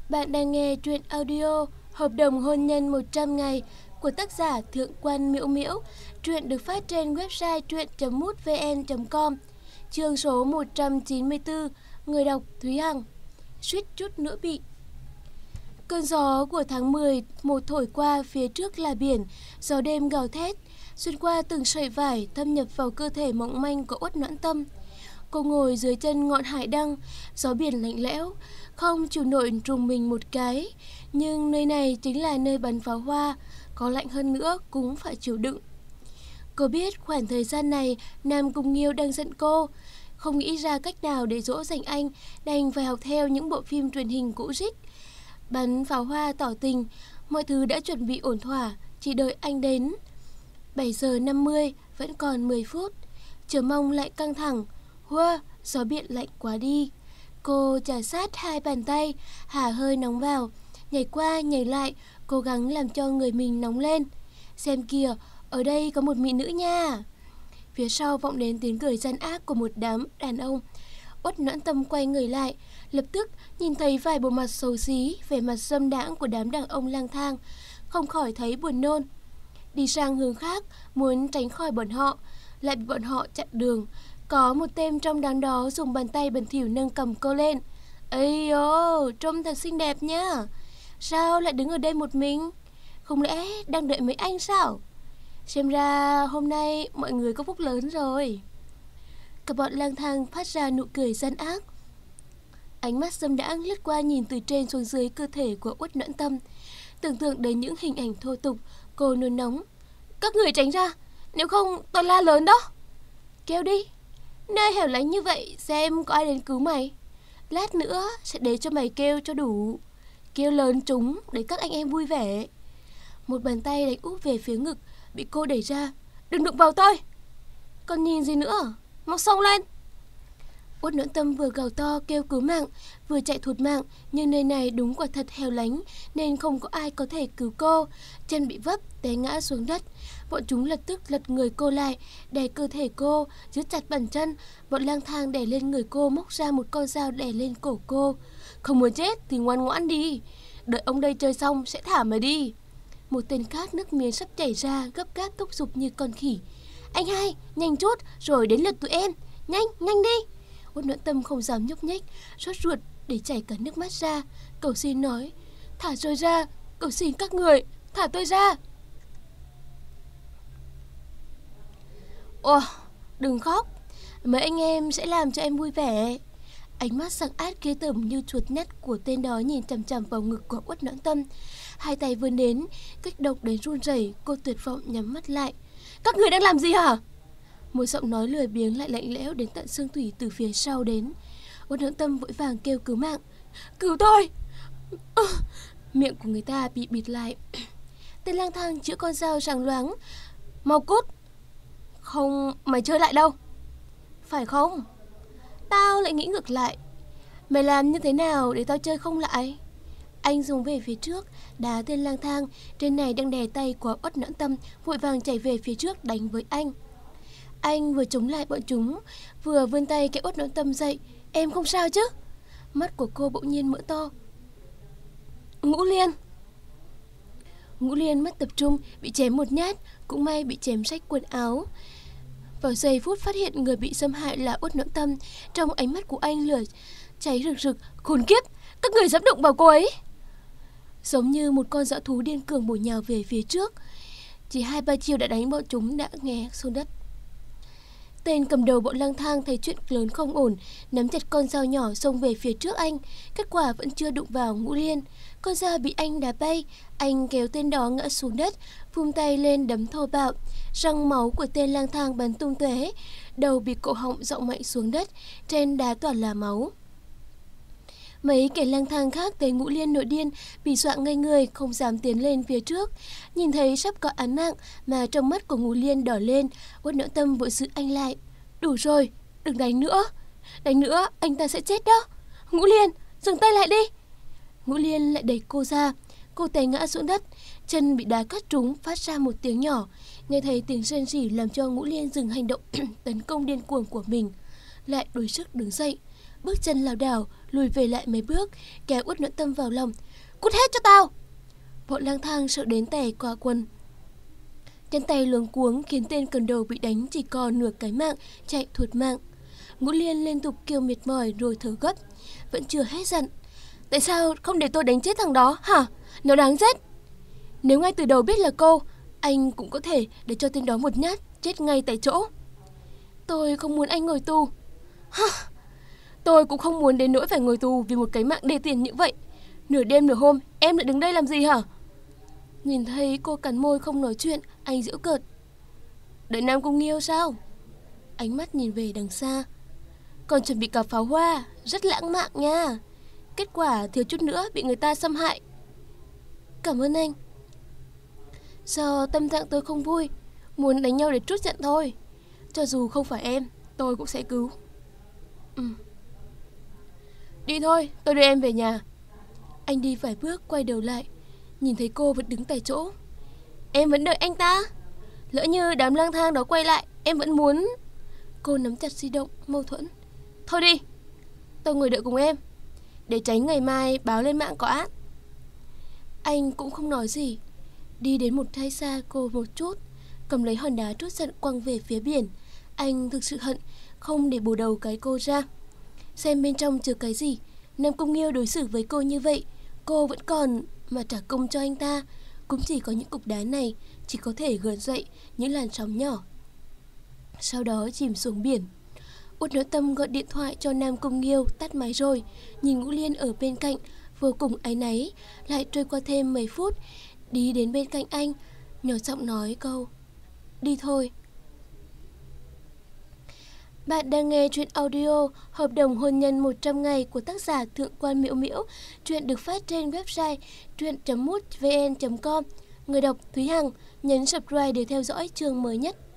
Bạn đang nghe truyện audio Hợp đồng hôn nhân 100 ngày của tác giả Thượng Quan Miễu Miễu. Truyện được phát trên website truyện.mútvn.com. Chương số 194. Người đọc Thúy Hằng. Suýt chút nữa bị. Cơn gió của tháng 10 một thổi qua, phía trước là biển, gió đêm gào thét, xuyên qua từng sợi vải thâm nhập vào cơ thể mỏng manh của Uất Noãn Tâm. Cô ngồi dưới chân ngọn hải đăng, gió biển lạnh lẽo, không chịu nổi rùng mình một cái. Nhưng nơi này chính là nơi bắn pháo hoa, có lạnh hơn nữa cũng phải chịu đựng. Cô biết khoảng thời gian này Nam Cung Nghiêu đang giận cô, không nghĩ ra cách nào để dỗ dành anh, đành phải học theo những bộ phim truyền hình cũ rích. Bắn pháo hoa tỏ tình, mọi thứ đã chuẩn bị ổn thỏa, chỉ đợi anh đến. 7 giờ 50, vẫn còn 10 phút. Chờ mong lại căng thẳng. Hoa, gió biển lạnh quá đi. Cô chà sát hai bàn tay, hả hơi nóng vào, nhảy qua nhảy lại, cố gắng làm cho người mình nóng lên. Xem kìa, ở đây có một mỹ nữ nha. Phía sau vọng đến tiếng cười gian ác của một đám đàn ông. Uất Noãn Tâm quay người lại, lập tức nhìn thấy vài bộ mặt xấu xí, vẻ mặt dâm đãng của đám đàn ông lang thang, không khỏi thấy buồn nôn. Đi sang hướng khác, muốn tránh khỏi bọn họ, lại bị bọn họ chặn đường. Có một tên trong đám đó dùng bàn tay bẩn thỉu nâng cầm cô lên. Ây ô, trông thật xinh đẹp nhá. Sao lại đứng ở đây một mình? Không lẽ đang đợi mấy anh sao? Xem ra hôm nay mọi người có phúc lớn rồi. Cả bọn lang thang phát ra nụ cười gian ác. Ánh mắt dâm đãng lướt qua nhìn từ trên xuống dưới cơ thể của Uất Noãn Tâm. Tưởng tượng đến những hình ảnh thô tục, cô nôn nóng. Các người tránh ra, nếu không tôi la lớn đó. Kêu đi, nơi hẻo lánh như vậy xem có ai đến cứu mày. Lát nữa sẽ để cho mày kêu cho đủ. Kêu lớn chúng để các anh em vui vẻ. Một bàn tay đánh úp về phía ngực, bị cô đẩy ra. Đừng đụng vào tôi. Còn nhìn gì nữa, mau xông lên. Uất Noãn Tâm vừa gào to kêu cứu mạng, vừa chạy thụt mạng, nhưng nơi này đúng quả thật hẻo lánh nên không có ai có thể cứu cô. Chân bị vấp, té ngã xuống đất. Bọn chúng lập tức lật người cô lại, đè cơ thể cô, giữ chặt bàn chân. Bọn lang thang đè lên người cô, móc ra một con dao đè lên cổ cô. Không muốn chết thì ngoan ngoãn đi, đợi ông đây chơi xong sẽ thả mày đi. Một tên khác nước miếng sắp chảy ra, gấp gáp thúc giục như con khỉ. Anh hai, nhanh chút rồi đến lượt tụi em. Nhanh, nhanh đi. Uất Noãn Tâm không dám nhúc nhích, sốt ruột để chảy cả nước mắt ra, cầu xin nói. Thả tôi ra, cầu xin các người, thả tôi ra. Ồ, đừng khóc, mấy anh em sẽ làm cho em vui vẻ. Ánh mắt sắc ác ghê tởm như chuột nhắt của tên đó nhìn chằm chằm vào ngực của Uất Noãn Tâm. Hai tay vươn đến, kích động đến run rẩy, cô tuyệt vọng nhắm mắt lại. Các người đang làm gì hả? Một giọng nói lười biếng lại lạnh lẽo đến tận xương thủy từ phía sau đến. Uất Noãn Tâm vội vàng kêu cứu mạng. Cứu tôi! Miệng của người ta bị bịt lại. Tên lang thang chĩa con dao ràng loáng. Mau cút! Không, mày chơi lại đâu. Phải không? Tao lại nghĩ ngược lại. Mày làm như thế nào để tao chơi không lại? Anh dùng về phía trước, đá tên lang thang. Trên này đang đè tay của Uất Noãn Tâm, vội vàng chạy về phía trước đánh với anh. Anh vừa chống lại bọn chúng, vừa vươn tay kéo Uất Noãn Tâm dậy. Em không sao chứ? Mắt của cô bỗng nhiên mở to. Ngũ Liên! Ngũ Liên mất tập trung, bị chém một nhát, cũng may bị chém rách quần áo. Vào giây phút phát hiện người bị xâm hại là Uất Noãn Tâm, trong ánh mắt của anh lửa cháy rực rực. Khốn kiếp, các người dám đụng vào cô ấy! Giống như một con dã thú điên cuồng bổ nhào về phía trước. Chỉ 2-3 chiêu đã đánh bọn chúng đã ngã xuống đất. Tên cầm đầu bọn lang thang thấy chuyện lớn không ổn, nắm chặt con dao nhỏ xông về phía trước anh. Kết quả vẫn chưa đụng vào Ngũ Liên. Con dao bị anh đá bay. Anh kéo tên đó ngã xuống đất, vung tay lên đấm thô bạo. Răng máu của tên lang thang bắn tung tóe, đầu bị cổ họng dọng mạnh xuống đất, trên đá toàn là máu. Mấy kẻ lang thang khác thấy Ngũ Liên nổi điên, bị dọa ngây người, không dám tiến lên phía trước. Nhìn thấy sắp có án mạng mà trong mắt của Ngũ Liên đỏ lên. Uất Noãn Tâm vội giữ anh lại. Đủ rồi, đừng đánh nữa. Đánh nữa anh ta sẽ chết đó. Ngũ Liên, dừng tay lại đi. Ngũ Liên lại đẩy cô ra. Cô té ngã xuống đất, chân bị đá cắt trúng, phát ra một tiếng nhỏ. Nghe thấy tiếng rên rỉ làm cho Ngũ Liên dừng hành động tấn công điên cuồng của mình, lại đuối sức đứng dậy. bước chân lảo đảo lùi về lại mấy bước, kéo Út Noãn Tâm vào lòng. Cút hết cho tao! Bọn lang thang sợ đến tè qua quần. Chân tay luống cuống khiến tên cầm đầu bị đánh chỉ còn nửa cái mạng, chạy thụt mạng. Ngũ Liên liên tục kêu mệt mỏi rồi thở gấp, vẫn chưa hết giận. Tại sao không để tôi đánh chết thằng đó hả? Nó đáng chết. Nếu ngay từ đầu biết là cô, anh cũng có thể để cho tên đó một nhát chết ngay tại chỗ. Tôi không muốn anh ngồi tù. Tôi cũng không muốn đến nỗi phải ngồi tù vì một cái mạng đê tiền như vậy. Nửa đêm nửa hôm em lại đứng đây làm gì hả? Nhìn thấy cô cắn môi không nói chuyện, anh giễu cợt. Đợi Nam Cung Nghiêu sao? Ánh mắt nhìn về đằng xa. Còn chuẩn bị cả pháo hoa, rất lãng mạn nha. Kết quả thiếu chút nữa bị người ta xâm hại. Cảm ơn anh. Do tâm trạng tôi không vui, muốn đánh nhau để trút giận thôi. Cho dù không phải em, tôi cũng sẽ cứu. Đi thôi, tôi đưa em về nhà. Anh đi vài bước quay đầu lại, nhìn thấy cô vẫn đứng tại chỗ. Em vẫn đợi anh ta. Lỡ như đám lang thang đó quay lại, em vẫn muốn. Cô nắm chặt di động, mâu thuẫn. Thôi đi, tôi ngồi đợi cùng em, để tránh ngày mai báo lên mạng có ác. Anh cũng không nói gì, đi đến một thay xa cô một chút, cầm lấy hòn đá trút giận quăng về phía biển. Anh thực sự hận không để bù đầu cái cô ra. Xem bên trong chứa cái gì. Nam Cung Nghiêu đối xử với cô như vậy, cô vẫn còn mà trả công cho anh ta. Cũng chỉ có những cục đá này chỉ có thể gợn dậy những làn sóng nhỏ, sau đó chìm xuống biển. Út Noãn Tâm gọi điện thoại cho Nam Cung Nghiêu, tắt máy rồi. Nhìn Ngũ Liên ở bên cạnh, vô cùng áy náy. Lại trôi qua thêm mấy phút, đi đến bên cạnh anh, nhỏ giọng nói câu đi thôi. Bạn đang nghe truyện audio Hợp đồng hôn nhân 100 ngày của tác giả Thượng quan Miễu Miễu. Truyện được phát trên website truyện.mútvn.com. Người đọc Thúy Hằng. Nhấn subscribe để theo dõi chương mới nhất.